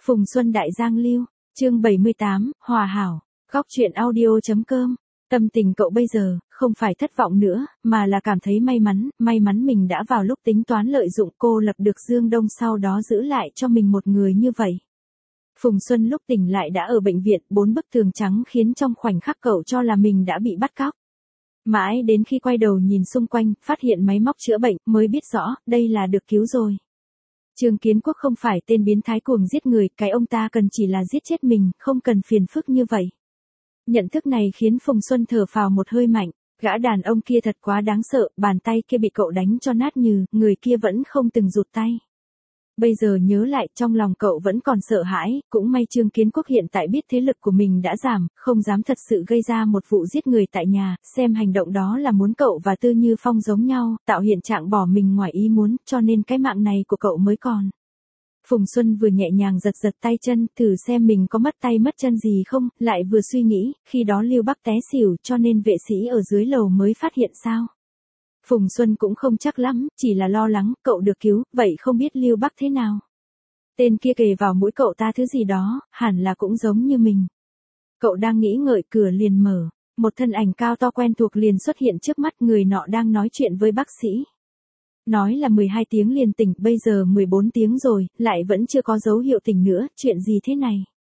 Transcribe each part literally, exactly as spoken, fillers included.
Phùng Xuân Đại Giang Lưu, chương bảy mươi tám, Hòa Hảo, góc truyện audio.com. Tâm tình cậu bây giờ, không phải thất vọng nữa, mà là cảm thấy may mắn, may mắn mình đã vào lúc tính toán lợi dụng cô lập được Dương Đông sau đó giữ lại cho mình một người như vậy. Phùng Xuân lúc tỉnh lại đã ở bệnh viện, bốn bức tường trắng khiến trong khoảnh khắc cậu cho là mình đã bị bắt cóc. Mãi đến khi quay đầu nhìn xung quanh, phát hiện máy móc chữa bệnh, mới biết rõ, đây là được cứu rồi. Trương Kiến Quốc không phải tên biến thái cuồng giết người, cái ông ta cần chỉ là giết chết mình, không cần phiền phức như vậy. Nhận thức này khiến Phùng Xuân thở phào một hơi mạnh, gã đàn ông kia thật quá đáng sợ, bàn tay kia bị cậu đánh cho nát nhừ, người kia vẫn không từng rụt tay. Bây giờ nhớ lại, trong lòng cậu vẫn còn sợ hãi, cũng may Trương Kiến Quốc hiện tại biết thế lực của mình đã giảm, không dám thật sự gây ra một vụ giết người tại nhà, xem hành động đó là muốn cậu và Tư Như Phong giống nhau, tạo hiện trạng bỏ mình ngoài ý muốn, cho nên cái mạng này của cậu mới còn. Phùng Xuân vừa nhẹ nhàng giật giật tay chân, thử xem mình có mất tay mất chân gì không, lại vừa suy nghĩ, khi đó Lưu Bắc té xỉu cho nên vệ sĩ ở dưới lầu mới phát hiện sao. Phùng Xuân cũng không chắc lắm, chỉ là lo lắng, cậu được cứu, vậy không biết Lưu Bắc thế nào. Tên kia kề vào mũi cậu ta thứ gì đó, hẳn là cũng giống như mình. Cậu đang nghĩ ngợi, cửa liền mở, một thân ảnh cao to quen thuộc liền xuất hiện trước mắt, người nọ đang nói chuyện với bác sĩ. Nói là mười hai tiếng liền tỉnh, bây giờ mười bốn tiếng rồi, lại vẫn chưa có dấu hiệu tỉnh nữa, chuyện gì thế này?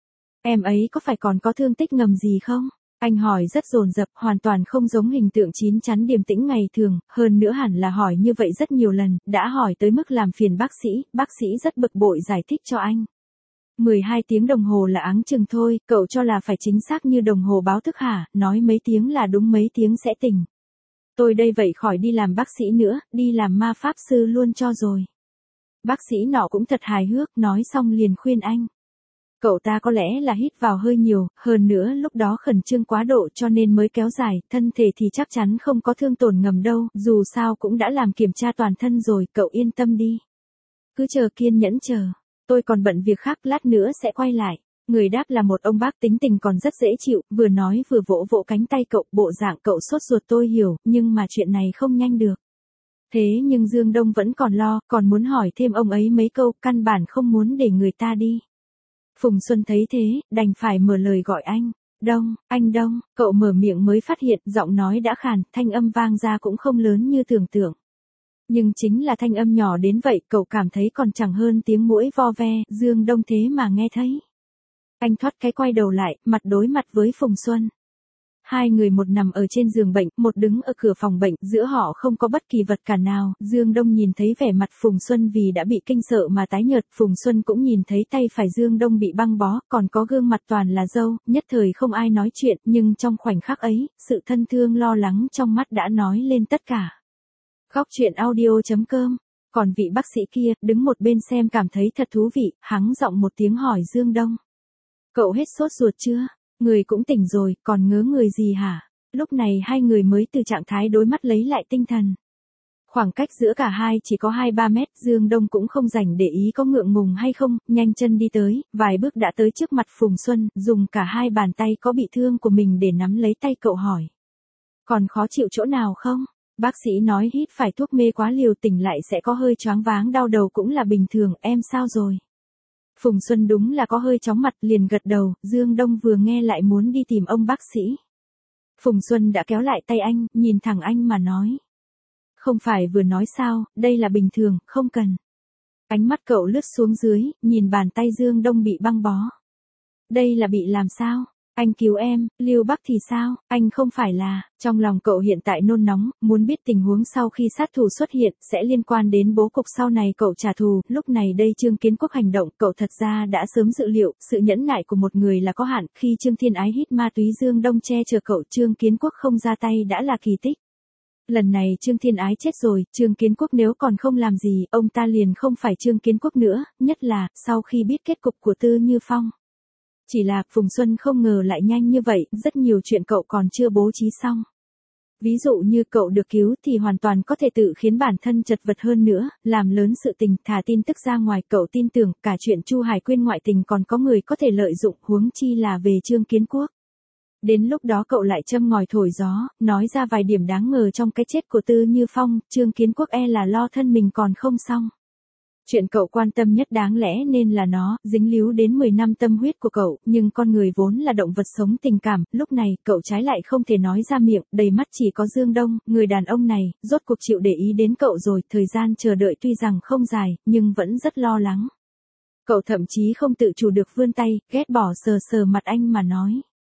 Em ấy có phải còn có thương tích ngầm gì không? Anh hỏi rất dồn dập, hoàn toàn không giống hình tượng chín chắn điềm tĩnh ngày thường, hơn nữa hẳn là hỏi như vậy rất nhiều lần, đã hỏi tới mức làm phiền bác sĩ, bác sĩ rất bực bội giải thích cho anh. mười hai tiếng đồng hồ là áng chừng thôi, cậu cho là phải chính xác như đồng hồ báo thức hả, nói mấy tiếng là đúng mấy tiếng sẽ tỉnh. Tôi đây vậy khỏi đi làm bác sĩ nữa, đi làm ma pháp sư luôn cho rồi. Bác sĩ nọ cũng thật hài hước, nói xong liền khuyên anh. Cậu ta có lẽ là hít vào hơi nhiều, hơn nữa lúc đó khẩn trương quá độ cho nên mới kéo dài, thân thể thì chắc chắn không có thương tổn ngầm đâu, dù sao cũng đã làm kiểm tra toàn thân rồi, cậu yên tâm đi. Cứ chờ kiên nhẫn chờ, tôi còn bận việc khác, lát nữa sẽ quay lại. Người đáp là một ông bác tính tình còn rất dễ chịu, vừa nói vừa vỗ vỗ cánh tay cậu, bộ dạng cậu sốt ruột tôi hiểu, nhưng mà chuyện này không nhanh được. Thế nhưng Dương Đông vẫn còn lo, còn muốn hỏi thêm ông ấy mấy câu, căn bản không muốn để người ta đi. Phùng Xuân thấy thế, đành phải mở lời gọi anh. Đông, anh Đông, cậu mở miệng mới phát hiện, giọng nói đã khàn, thanh âm vang ra cũng không lớn như tưởng tượng. Nhưng chính là thanh âm nhỏ đến vậy, cậu cảm thấy còn chẳng hơn tiếng muỗi vo ve, Dương Đông thế mà nghe thấy. Anh thoát cái quay đầu lại, mặt đối mặt với Phùng Xuân. Hai người một nằm ở trên giường bệnh, một đứng ở cửa phòng bệnh, giữa họ không có bất kỳ vật cản nào. Dương Đông nhìn thấy vẻ mặt Phùng Xuân vì đã bị kinh sợ mà tái nhợt, Phùng Xuân cũng nhìn thấy tay phải Dương Đông bị băng bó, còn có gương mặt toàn là râu, nhất thời không ai nói chuyện, nhưng trong khoảnh khắc ấy, sự thân thương lo lắng trong mắt đã nói lên tất cả. Góc truyện audio.com. Còn vị bác sĩ kia, đứng một bên xem cảm thấy thật thú vị, hắng giọng một tiếng hỏi Dương Đông. Cậu hết sốt ruột chưa? Người cũng tỉnh rồi, còn ngớ người gì hả? Lúc này hai người mới từ trạng thái đối mắt lấy lại tinh thần. Khoảng cách giữa cả hai chỉ có hai ba mét, Dương Đông cũng không rảnh để ý có ngượng ngùng hay không, nhanh chân đi tới, vài bước đã tới trước mặt Phùng Xuân, dùng cả hai bàn tay có bị thương của mình để nắm lấy tay cậu hỏi. Còn khó chịu chỗ nào không? Bác sĩ nói hít phải thuốc mê quá liều, tỉnh lại sẽ có hơi choáng váng đau đầu cũng là bình thường, em sao rồi? Phùng Xuân đúng là có hơi chóng mặt, liền gật đầu, Dương Đông vừa nghe lại muốn đi tìm ông bác sĩ. Phùng Xuân đã kéo lại tay anh, nhìn thẳng anh mà nói. Không phải vừa nói sao, đây là bình thường, không cần. Ánh mắt cậu lướt xuống dưới, nhìn bàn tay Dương Đông bị băng bó. Đây là bị làm sao? Anh cứu em, Lưu Bắc thì sao? Anh không phải là, trong lòng cậu hiện tại nôn nóng, muốn biết tình huống sau khi sát thủ xuất hiện, sẽ liên quan đến bố cục sau này cậu trả thù, lúc này đây Trương Kiến Quốc hành động, cậu thật ra đã sớm dự liệu, sự nhẫn nại của một người là có hạn, khi Trương Thiên Ái hít ma túy Dương Đông che chở cậu, Trương Kiến Quốc không ra tay đã là kỳ tích. Lần này Trương Thiên Ái chết rồi, Trương Kiến Quốc nếu còn không làm gì, ông ta liền không phải Trương Kiến Quốc nữa, nhất là, sau khi biết kết cục của Tư Như Phong. Chỉ là, Phùng Xuân không ngờ lại nhanh như vậy, rất nhiều chuyện cậu còn chưa bố trí xong. Ví dụ như cậu được cứu thì hoàn toàn có thể tự khiến bản thân chật vật hơn nữa, làm lớn sự tình, thả tin tức ra ngoài, cậu tin tưởng cả chuyện Chu Hải Quyên ngoại tình còn có người có thể lợi dụng, huống chi là về Trương Kiến Quốc. Đến lúc đó cậu lại châm ngòi thổi gió, nói ra vài điểm đáng ngờ trong cái chết của Tư Như Phong, Trương Kiến Quốc e là lo thân mình còn không xong. Chuyện cậu quan tâm nhất đáng lẽ nên là nó, dính líu đến mười năm tâm huyết của cậu, nhưng con người vốn là động vật sống tình cảm, lúc này, cậu trái lại không thể nói ra miệng, đầy mắt chỉ có Dương Đông, người đàn ông này, rốt cuộc chịu để ý đến cậu rồi, thời gian chờ đợi tuy rằng không dài, nhưng vẫn rất lo lắng. Cậu thậm chí không tự chủ được vươn tay, ghét bỏ sờ sờ mặt anh mà nói.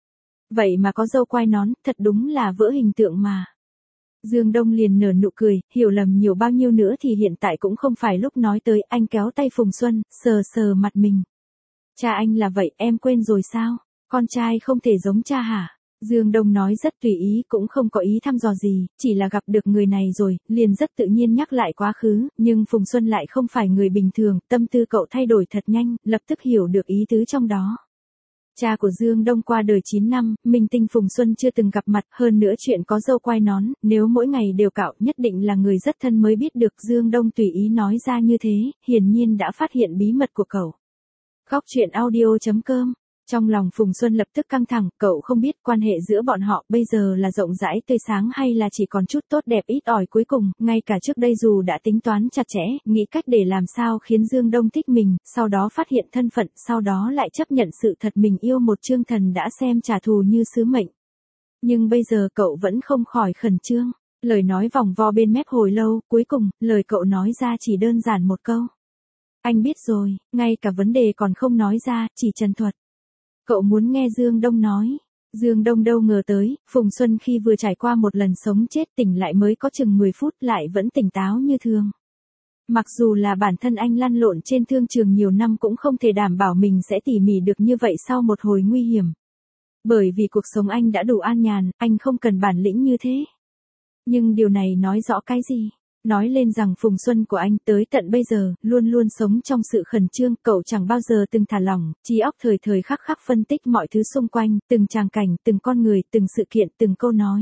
Vậy mà có râu quai nón, thật đúng là vỡ hình tượng mà. Dương Đông liền nở nụ cười, hiểu lầm nhiều bao nhiêu nữa thì hiện tại cũng không phải lúc nói tới, anh kéo tay Phùng Xuân, sờ sờ mặt mình. Cha anh là vậy, em quên rồi sao? Con trai không thể giống cha hả? Dương Đông nói rất tùy ý, cũng không có ý thăm dò gì, chỉ là gặp được người này rồi, liền rất tự nhiên nhắc lại quá khứ, nhưng Phùng Xuân lại không phải người bình thường, tâm tư cậu thay đổi thật nhanh, lập tức hiểu được ý tứ trong đó. Cha của Dương Đông qua đời chín năm, minh tinh Phùng Xuân chưa từng gặp mặt, hơn nữa chuyện có râu quai nón, nếu mỗi ngày đều cạo nhất định là người rất thân mới biết được. Dương Đông tùy ý nói ra như thế, hiển nhiên đã phát hiện bí mật của cậu. Góc truyện audio chấm com. Trong lòng Phùng Xuân lập tức căng thẳng, cậu không biết quan hệ giữa bọn họ bây giờ là rộng rãi tươi sáng hay là chỉ còn chút tốt đẹp ít ỏi. Cuối cùng, ngay cả trước đây dù đã tính toán chặt chẽ, nghĩ cách để làm sao khiến Dương Đông thích mình, sau đó phát hiện thân phận, sau đó lại chấp nhận sự thật mình yêu một chương thần đã xem trả thù như sứ mệnh. Nhưng bây giờ cậu vẫn không khỏi khẩn trương, lời nói vòng vo bên mép hồi lâu, cuối cùng, lời cậu nói ra chỉ đơn giản một câu. Anh biết rồi, ngay cả vấn đề còn không nói ra, chỉ trần thuật. Cậu muốn nghe Dương Đông nói. Dương Đông đâu ngờ tới, Phùng Xuân khi vừa trải qua một lần sống chết tỉnh lại mới có chừng mười phút lại vẫn tỉnh táo như thường. Mặc dù là bản thân anh lăn lộn trên thương trường nhiều năm cũng không thể đảm bảo mình sẽ tỉ mỉ được như vậy sau một hồi nguy hiểm. Bởi vì cuộc sống anh đã đủ an nhàn, anh không cần bản lĩnh như thế. Nhưng điều này nói rõ cái gì? Nói lên rằng Phùng Xuân của anh tới tận bây giờ, luôn luôn sống trong sự khẩn trương, cậu chẳng bao giờ từng thả lỏng, trí óc thời thời khắc khắc phân tích mọi thứ xung quanh, từng tràng cảnh, từng con người, từng sự kiện, từng câu nói.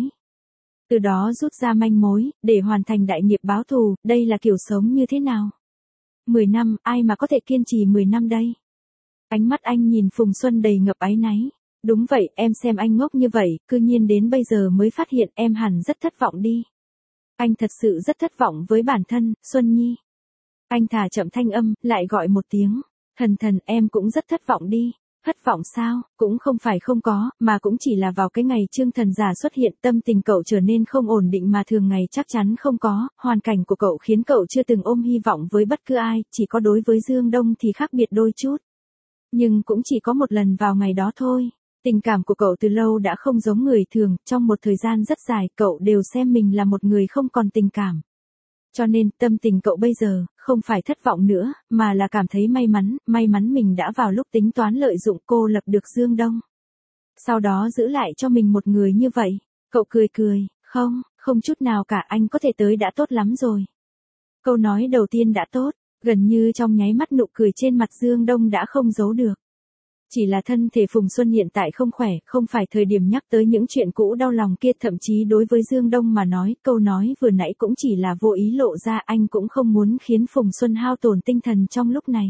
Từ đó rút ra manh mối, để hoàn thành đại nghiệp báo thù, đây là kiểu sống như thế nào? Mười năm, ai mà có thể kiên trì mười năm đây? Ánh mắt anh nhìn Phùng Xuân đầy ngập áy náy. Đúng vậy, em xem anh ngốc như vậy, cư nhiên đến bây giờ mới phát hiện em hẳn rất thất vọng đi. Anh thật sự rất thất vọng với bản thân, Xuân Nhi. Anh thả chậm thanh âm, lại gọi một tiếng. Thần thần, em cũng rất thất vọng đi. Thất vọng sao, cũng không phải không có, mà cũng chỉ là vào cái ngày Trương Thần giả xuất hiện tâm tình cậu trở nên không ổn định mà thường ngày chắc chắn không có, hoàn cảnh của cậu khiến cậu chưa từng ôm hy vọng với bất cứ ai, chỉ có đối với Dương Đông thì khác biệt đôi chút. Nhưng cũng chỉ có một lần vào ngày đó thôi. Tình cảm của cậu từ lâu đã không giống người thường, trong một thời gian rất dài, cậu đều xem mình là một người không còn tình cảm. Cho nên, tâm tình cậu bây giờ, không phải thất vọng nữa, mà là cảm thấy may mắn, may mắn mình đã vào lúc tính toán lợi dụng cô lập được Dương Đông. Sau đó giữ lại cho mình một người như vậy. Cậu cười cười, không, không chút nào cả, anh có thể tới đã tốt lắm rồi. Câu nói đầu tiên đã tốt, gần như trong nháy mắt nụ cười trên mặt Dương Đông đã không giấu được. Chỉ là thân thể Phùng Xuân hiện tại không khỏe, không phải thời điểm nhắc tới những chuyện cũ đau lòng kia, thậm chí đối với Dương Đông mà nói, câu nói vừa nãy cũng chỉ là vô ý lộ ra, anh cũng không muốn khiến Phùng Xuân hao tổn tinh thần trong lúc này.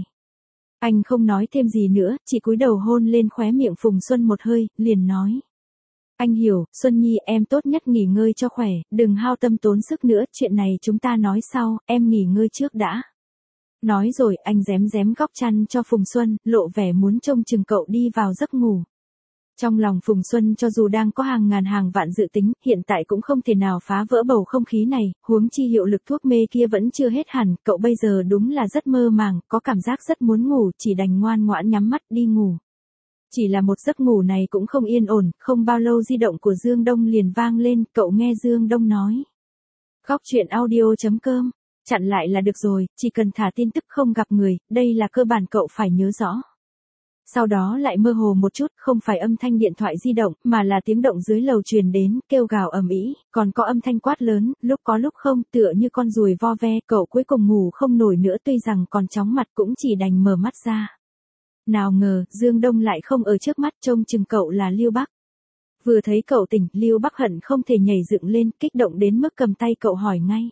Anh không nói thêm gì nữa, chỉ cúi đầu hôn lên khóe miệng Phùng Xuân một hơi, liền nói. Anh hiểu, Xuân Nhi, em tốt nhất nghỉ ngơi cho khỏe, đừng hao tâm tốn sức nữa, chuyện này chúng ta nói sau, em nghỉ ngơi trước đã. Nói rồi, anh rém rém góc chăn cho Phùng Xuân, lộ vẻ muốn trông chừng cậu đi vào giấc ngủ. Trong lòng Phùng Xuân cho dù đang có hàng ngàn hàng vạn dự tính, hiện tại cũng không thể nào phá vỡ bầu không khí này, huống chi hiệu lực thuốc mê kia vẫn chưa hết hẳn, cậu bây giờ đúng là rất mơ màng, có cảm giác rất muốn ngủ, chỉ đành ngoan ngoãn nhắm mắt đi ngủ. Chỉ là một giấc ngủ này cũng không yên ổn, không bao lâu di động của Dương Đông liền vang lên, cậu nghe Dương Đông nói. Góc truyện audio chấm com. Chặn lại là được rồi, chỉ cần thả tin tức không gặp người, đây là cơ bản cậu phải nhớ rõ. Sau đó lại mơ hồ một chút, không phải âm thanh điện thoại di động, mà là tiếng động dưới lầu truyền đến, kêu gào ầm ĩ, còn có âm thanh quát lớn, lúc có lúc không, tựa như con ruồi vo ve, cậu cuối cùng ngủ không nổi nữa, tuy rằng còn chóng mặt cũng chỉ đành mở mắt ra. Nào ngờ, Dương Đông lại không ở trước mắt, trông chừng cậu là Lưu Bắc. Vừa thấy cậu tỉnh, Lưu Bắc hận không thể nhảy dựng lên, kích động đến mức cầm tay cậu hỏi ngay.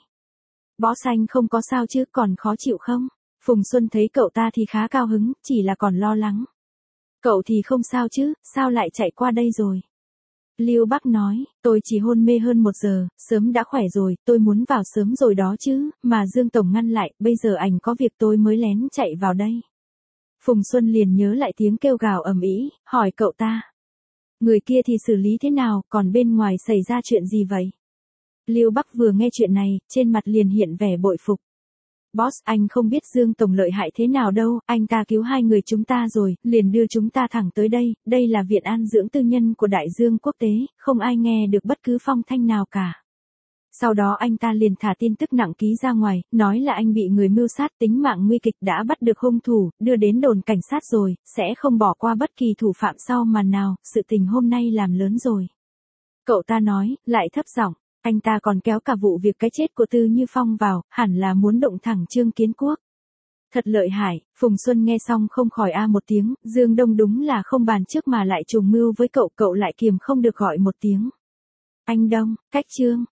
Bó xanh không có sao chứ, còn khó chịu không? Phùng Xuân thấy cậu ta thì khá cao hứng, chỉ là còn lo lắng. Cậu thì không sao chứ, sao lại chạy qua đây rồi? Lưu Bắc nói, tôi chỉ hôn mê hơn một giờ, sớm đã khỏe rồi, tôi muốn vào sớm rồi đó chứ, mà Dương Tổng ngăn lại, bây giờ ảnh có việc tôi mới lén chạy vào đây. Phùng Xuân liền nhớ lại tiếng kêu gào ầm ĩ, hỏi cậu ta. Người kia thì xử lý thế nào, còn bên ngoài xảy ra chuyện gì vậy? Lưu Bắc vừa nghe chuyện này, trên mặt liền hiện vẻ bội phục. Boss, anh không biết Dương Tổng lợi hại thế nào đâu, anh ta cứu hai người chúng ta rồi, liền đưa chúng ta thẳng tới đây, đây là viện an dưỡng tư nhân của Đại Dương Quốc tế, không ai nghe được bất cứ phong thanh nào cả. Sau đó anh ta liền thả tin tức nặng ký ra ngoài, nói là anh bị người mưu sát, tính mạng nguy kịch, đã bắt được hung thủ, đưa đến đồn cảnh sát rồi, sẽ không bỏ qua bất kỳ thủ phạm sau màn nào, sự tình hôm nay làm lớn rồi. Cậu ta nói, lại thấp giọng. Anh ta còn kéo cả vụ việc cái chết của Tư Như Phong vào, hẳn là muốn động thẳng Trương Kiến Quốc. Thật lợi hại, Phùng Xuân nghe xong không khỏi a một tiếng, Dương Đông đúng là không bàn trước mà lại trùng mưu với cậu, cậu lại kiềm không được gọi một tiếng. Anh Đông, cách Trương,